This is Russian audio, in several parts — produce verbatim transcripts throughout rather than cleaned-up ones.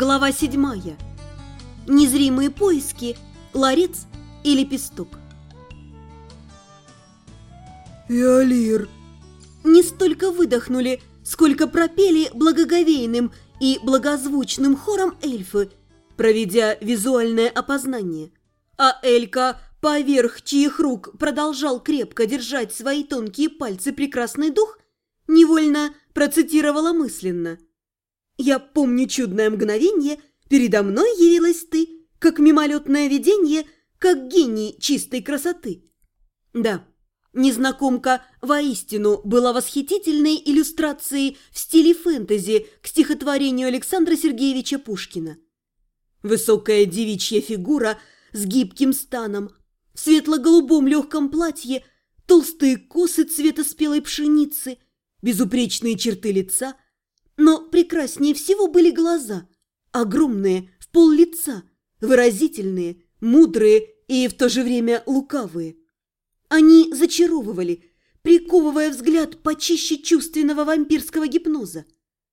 Глава седьмая. Незримые поиски, ларец и лепесток. Иолир. Не столько выдохнули, сколько пропели благоговейным и благозвучным хором эльфы, проведя визуальное опознание. А Элька, поверх чьих рук продолжал крепко держать свои тонкие пальцы прекрасный дух, невольно процитировала мысленно: «Я помню чудное мгновенье, передо мной явилась ты, как мимолетное видение, как гений чистой красоты». Да, незнакомка воистину была восхитительной иллюстрацией в стиле фэнтези к стихотворению Александра Сергеевича Пушкина. Высокая девичья фигура с гибким станом, в светло-голубом легком платье, толстые косы цвета спелой пшеницы, безупречные черты лица. Но прекраснее всего были глаза, огромные, в пол лица, выразительные, мудрые и в то же время лукавые. Они зачаровывали, приковывая взгляд почище чувственного вампирского гипноза.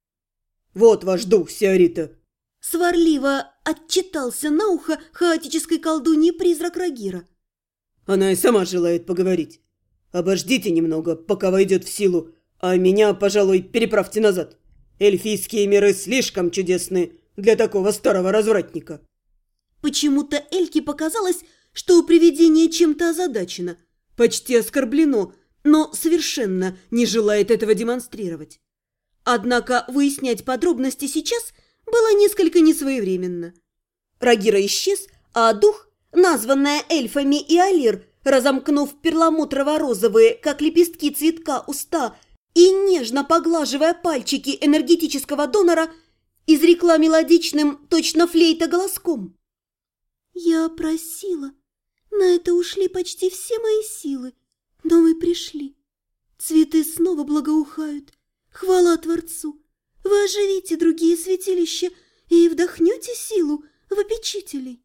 «Вот ваш дух, сиорита!» Сварливо отчитался на ухо хаотической колдуньи призрак Рагира. «Она и сама желает поговорить. Обождите немного, пока войдет в силу, а меня, пожалуй, переправьте назад. Эльфийские миры слишком чудесны для такого старого развратника». Почему-то Эльке показалось, что у привидения чем-то озадачено, почти оскорблено, но совершенно не желает этого демонстрировать. Однако выяснять подробности сейчас было несколько несвоевременно. Рагира исчез, а дух, названная эльфами Иолир, разомкнув перламутрово-розовые, как лепестки цветка, уста и нежно поглаживая пальчики энергетического донора, изрекла мелодичным, точно флейта, голоском: «Я просила, на это ушли почти все мои силы, но вы пришли. Цветы снова благоухают. Хвала Творцу! Вы оживите другие святилища и вдохнете силу в опечителей».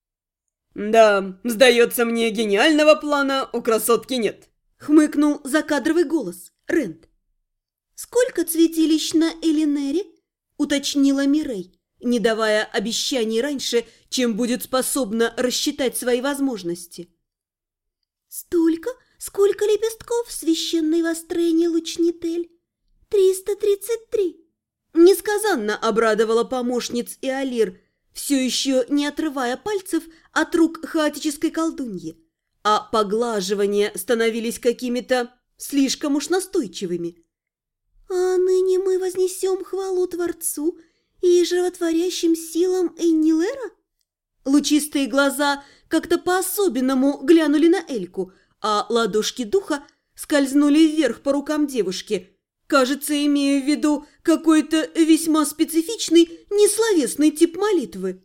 «Да, сдается мне, гениального плана у красотки нет», — хмыкнул закадровый голос Рент. «Сколько святилищ на Элинере?» – уточнила Мирей, не давая обещаний раньше, чем будет способна рассчитать свои возможности. «Столько, сколько лепестков в священной вострене Лучнитель. Триста тридцать три». Несказанно обрадовала помощниц Иолир, все еще не отрывая пальцев от рук хаотической колдуньи, а поглаживания становились какими-то слишком уж настойчивыми. «А ныне мы вознесем хвалу Творцу и животворящим силам Эйнилера?» Лучистые глаза как-то по-особенному глянули на Эльку, а ладошки духа скользнули вверх по рукам девушки, кажется, имея в виду какой-то весьма специфичный несловесный тип молитвы.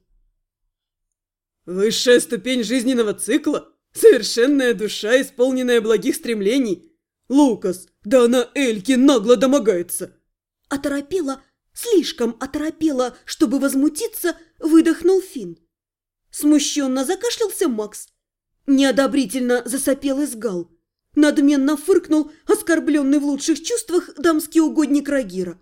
«Высшая ступень жизненного цикла? Совершенная душа, исполненная благих стремлений? Лукас, да она Эльке нагло домогается!» Оторопела, слишком оторопела, чтобы возмутиться, выдохнул Финн. Смущенно закашлялся Макс. Неодобрительно засопел Изгал. Надменно фыркнул оскорбленный в лучших чувствах дамский угодник Рагира.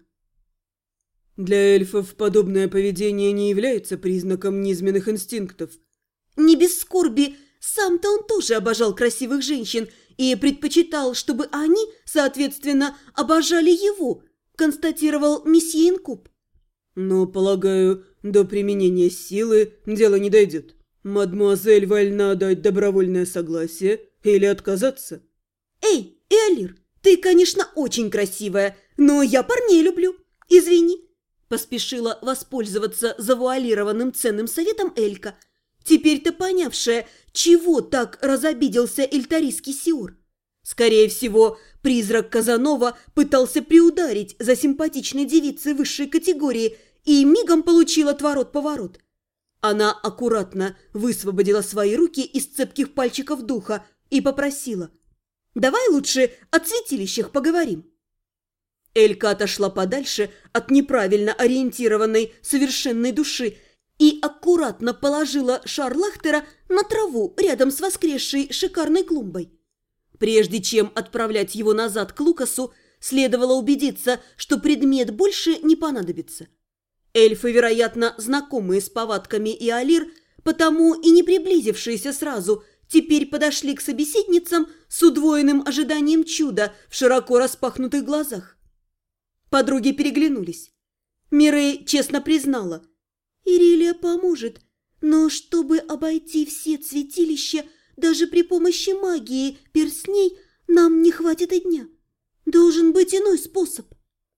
«Для эльфов подобное поведение не является признаком низменных инстинктов». Не без скорби, сам-то он тоже обожал красивых женщин и предпочитал, чтобы они, соответственно, обожали его, констатировал месье Инкуб. «Но, полагаю, до применения силы дело не дойдет. Мадемуазель вольна дать добровольное согласие или отказаться». «Эй, Иолир, ты, конечно, очень красивая, но я парней люблю. Извини», – поспешила воспользоваться завуалированным ценным советом Элька, теперь-то понявшая, чего так разобиделся эльтарийский Сиор. Скорее всего, призрак Казанова пытался приударить за симпатичной девицей высшей категории и мигом получил отворот-поворот. Она аккуратно высвободила свои руки из цепких пальчиков духа и попросила: «Давай лучше о святилищах поговорим». Элька отошла подальше от неправильно ориентированной совершенной души и аккуратно положила шар Лахтера на траву рядом с воскресшей шикарной клумбой. Прежде чем отправлять его назад к Лукасу, следовало убедиться, что предмет больше не понадобится. Эльфы, вероятно, знакомые с повадками Иолир, потому и не приблизившиеся сразу, теперь подошли к собеседницам с удвоенным ожиданием чуда в широко распахнутых глазах. Подруги переглянулись. Мирей честно признала: «Ирилия поможет, но чтобы обойти все цветилища, даже при помощи магии перстней, нам не хватит и дня. Должен быть иной способ».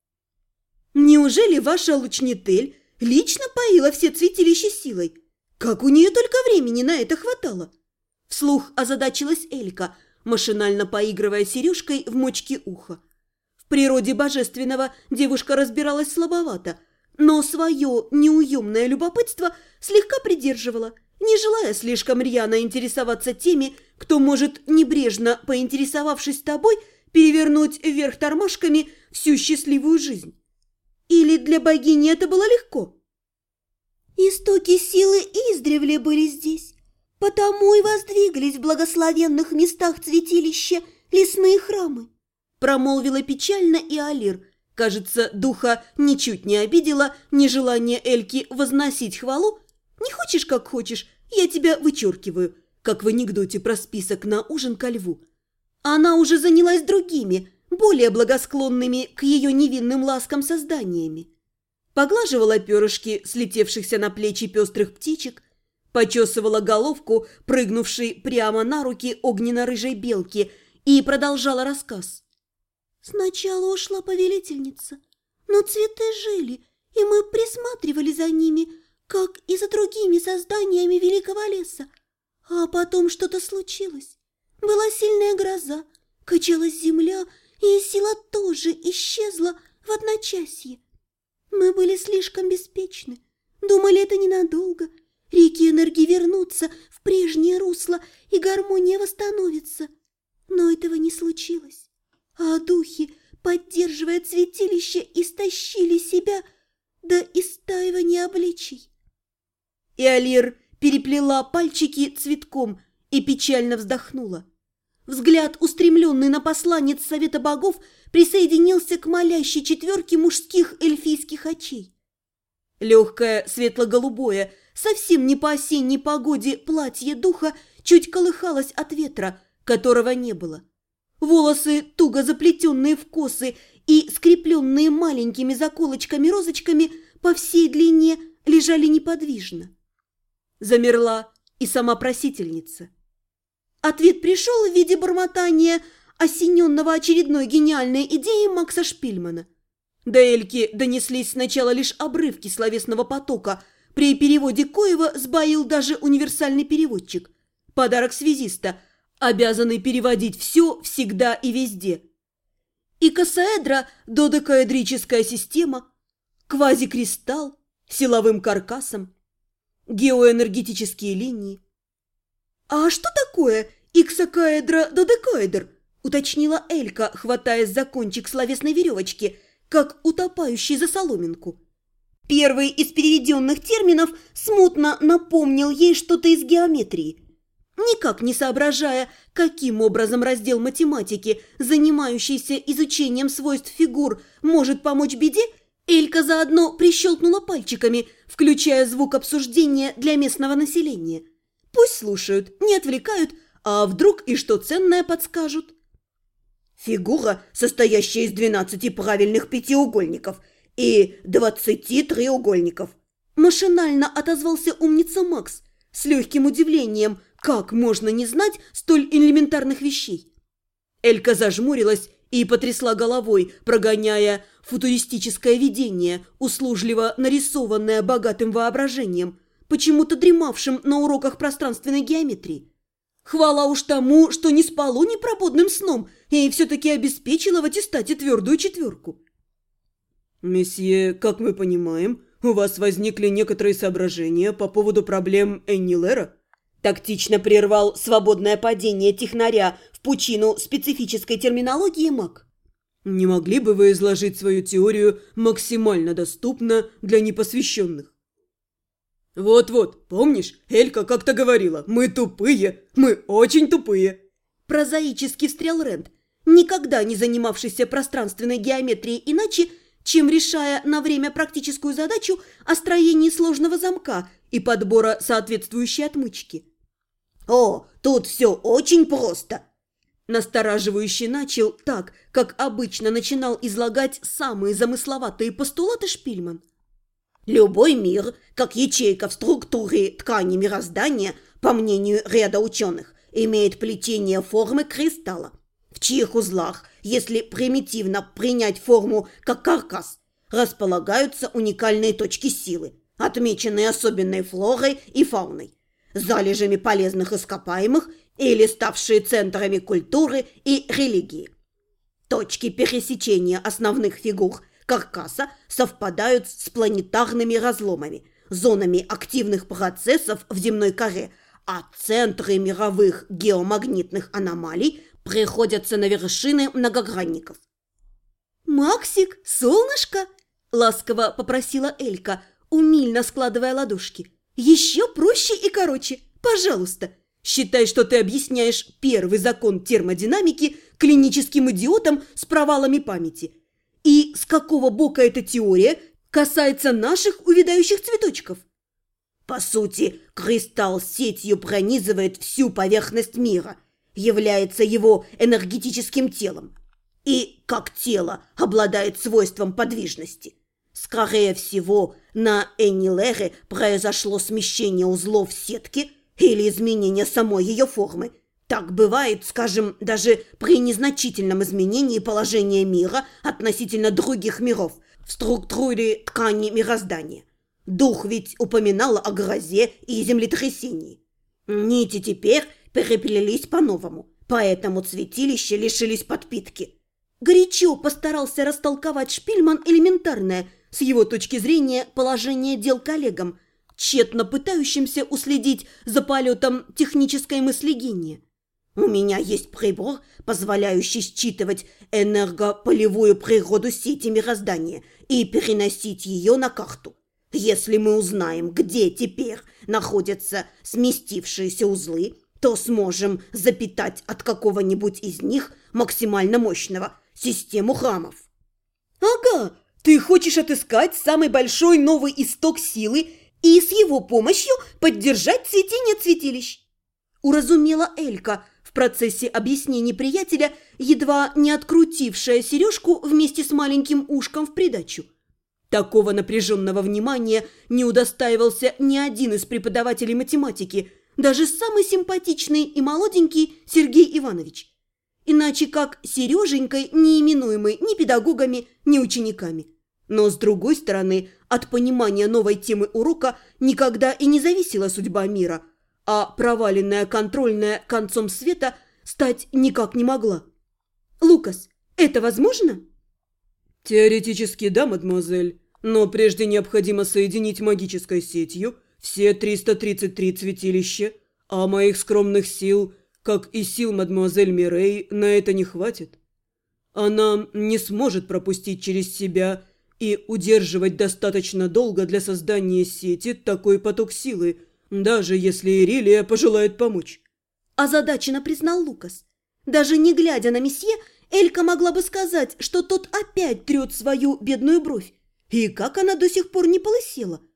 «Неужели ваша Лучнитель лично поила все цветилища силой? Как у нее только времени на это хватало?» Вслух озадачилась Элька, машинально поигрывая сережкой в мочке уха. В природе божественного девушка разбиралась слабовато, но свое неуемное любопытство слегка придерживала, не желая слишком рьяно интересоваться теми, кто может, небрежно поинтересовавшись тобой, перевернуть вверх тормашками всю счастливую жизнь. Или для богини это было легко? «Истоки силы издревле были здесь, потому и воздвиглись в благословенных местах цветилища лесные храмы», промолвила печально Иолир. Кажется, духа ничуть не обидела нежелание Эльки возносить хвалу. «Не хочешь, как хочешь, я тебя вычеркиваю», как в анекдоте про список на ужин ко льву. Она уже занялась другими, более благосклонными к ее невинным ласкам созданиями. Поглаживала перышки слетевшихся на плечи пестрых птичек, почесывала головку, прыгнувшей прямо на руки огненно-рыжей белки, и продолжала рассказ. «Сначала ушла повелительница, но цветы жили, и мы присматривали за ними, как и за другими созданиями великого леса. А потом что-то случилось. Была сильная гроза, качалась земля, и сила тоже исчезла в одночасье. Мы были слишком беспечны, думали, это ненадолго. Реки энергии вернутся в прежнее русло, и гармония восстановится. Но этого не случилось. А духи, поддерживая цветилище, истощили себя до истаивания обличий». Иолир переплела пальчики цветком и печально вздохнула. Взгляд, устремленный на посланец Совета Богов, присоединился к молящей четверке мужских эльфийских очей. Легкое светло-голубое, совсем не по осенней погоде платье духа чуть колыхалось от ветра, которого не было. Волосы, туго заплетенные в косы и скрепленные маленькими заколочками-розочками, по всей длине лежали неподвижно. Замерла и сама просительница. Ответ пришел в виде бормотания, осененного очередной гениальной идеей Макса Шпильмана. До Эльки донеслись сначала лишь обрывки словесного потока, при переводе коего сбоил даже универсальный переводчик. Подарок связиста, обязанный переводить все, всегда и везде. Икосаэдра – додекаэдрическая система, квазикристалл, силовым каркасом, геоэнергетические линии. «А что такое иксокаэдра-додекаэдр?» – уточнила Элька, хватаясь за кончик словесной веревочки, как утопающий за соломинку. Первый из переведенных терминов смутно напомнил ей что-то из геометрии. Никак не соображая, каким образом раздел математики, занимающийся изучением свойств фигур, может помочь беде, Элька заодно прищелкнула пальчиками, включая звук обсуждения для местного населения. Пусть слушают, не отвлекают, а вдруг и что ценное подскажут. «Фигура, состоящая из двенадцати правильных пятиугольников и двадцати треугольников», машинально отозвался умница Макс с легким удивлением, как можно не знать столь элементарных вещей. Элька зажмурилась и потрясла головой, прогоняя футуристическое видение, услужливо нарисованное богатым воображением, почему-то дремавшим на уроках пространственной геометрии. Хвала уж тому, что не спало непробудным сном и все-таки обеспечила в аттестате твердую четверку. «Месье, как мы понимаем, у вас возникли некоторые соображения по поводу проблем Эннилера?» Тактично прервал свободное падение технаря в пучину специфической терминологии маг. «Не могли бы вы изложить свою теорию максимально доступно для непосвященных?» «Вот-вот, помнишь, Элька как-то говорила, мы тупые, мы очень тупые!» Прозаически встрял Рэнд, никогда не занимавшийся пространственной геометрией иначе, чем решая на время практическую задачу о строении сложного замка и подбора соответствующей отмычки. «О, тут все очень просто!» Настораживающе начал так, как обычно начинал излагать самые замысловатые постулаты Шпильман. Любой мир, как ячейка в структуре ткани мироздания, по мнению ряда ученых, имеет плетение формы кристалла, в чьих узлах, если примитивно принять форму как каркас, располагаются уникальные точки силы, отмеченные особенной флорой и фауной, залежами полезных ископаемых или ставшие центрами культуры и религии. Точки пересечения основных фигур каркаса совпадают с планетарными разломами, зонами активных процессов в земной коре, а центры мировых геомагнитных аномалий приходятся на вершины многогранников. «Максик, солнышко!» – ласково попросила Элька, умильно складывая ладошки. «Еще проще и короче, пожалуйста. Считай, что ты объясняешь первый закон термодинамики клиническим идиотам с провалами памяти. И с какого бока эта теория касается наших увядающих цветочков?» По сути, кристалл сетью пронизывает всю поверхность мира, является его энергетическим телом. И, как тело, обладает свойством подвижности. Скорее всего, на Энилере произошло смещение узлов сетки или изменение самой ее формы. Так бывает, скажем, даже при незначительном изменении положения мира относительно других миров в структуре ткани мироздания. Дух ведь упоминал о грозе и землетрясении. Нити теперь переплелись по-новому, поэтому цветилища лишились подпитки. Горячо постарался растолковать Шпильман элементарное, с его точки зрения, положение дел коллегам, тщетно пытающимся уследить за полетом технической мысли гения. У меня есть прибор, позволяющий считывать энергополевую природу сети мироздания и переносить ее на карту. Если мы узнаем, где теперь находятся сместившиеся узлы, то сможем запитать от какого-нибудь из них максимально мощного систему храмов. «Ага, ты хочешь отыскать самый большой новый исток силы и с его помощью поддержать цветение цветилищ?» Уразумела Элька, в процессе объяснений приятеля, едва не открутившая сережку вместе с маленьким ушком в придачу. Такого напряженного внимания не удостаивался ни один из преподавателей математики, даже самый симпатичный и молоденький Сергей Иванович. Иначе как Сереженькой, не именуемый ни педагогами, ни учениками. Но, с другой стороны, от понимания новой темы урока никогда и не зависела судьба мира, а проваленная контрольная концом света стать никак не могла. «Лукас, это возможно?» «Теоретически да, мадемуазель, но прежде необходимо соединить магической сетью все триста тридцать три цветилища, а моих скромных сил, как и сил мадемуазель Мирей, на это не хватит. Она не сможет пропустить через себя и удерживать достаточно долго для создания сети такой поток силы, даже если Ирилия пожелает помочь». Озадаченно признал Лукас. Даже не глядя на месье, Элька могла бы сказать, что тот опять трет свою бедную бровь. И как она до сих пор не полысела?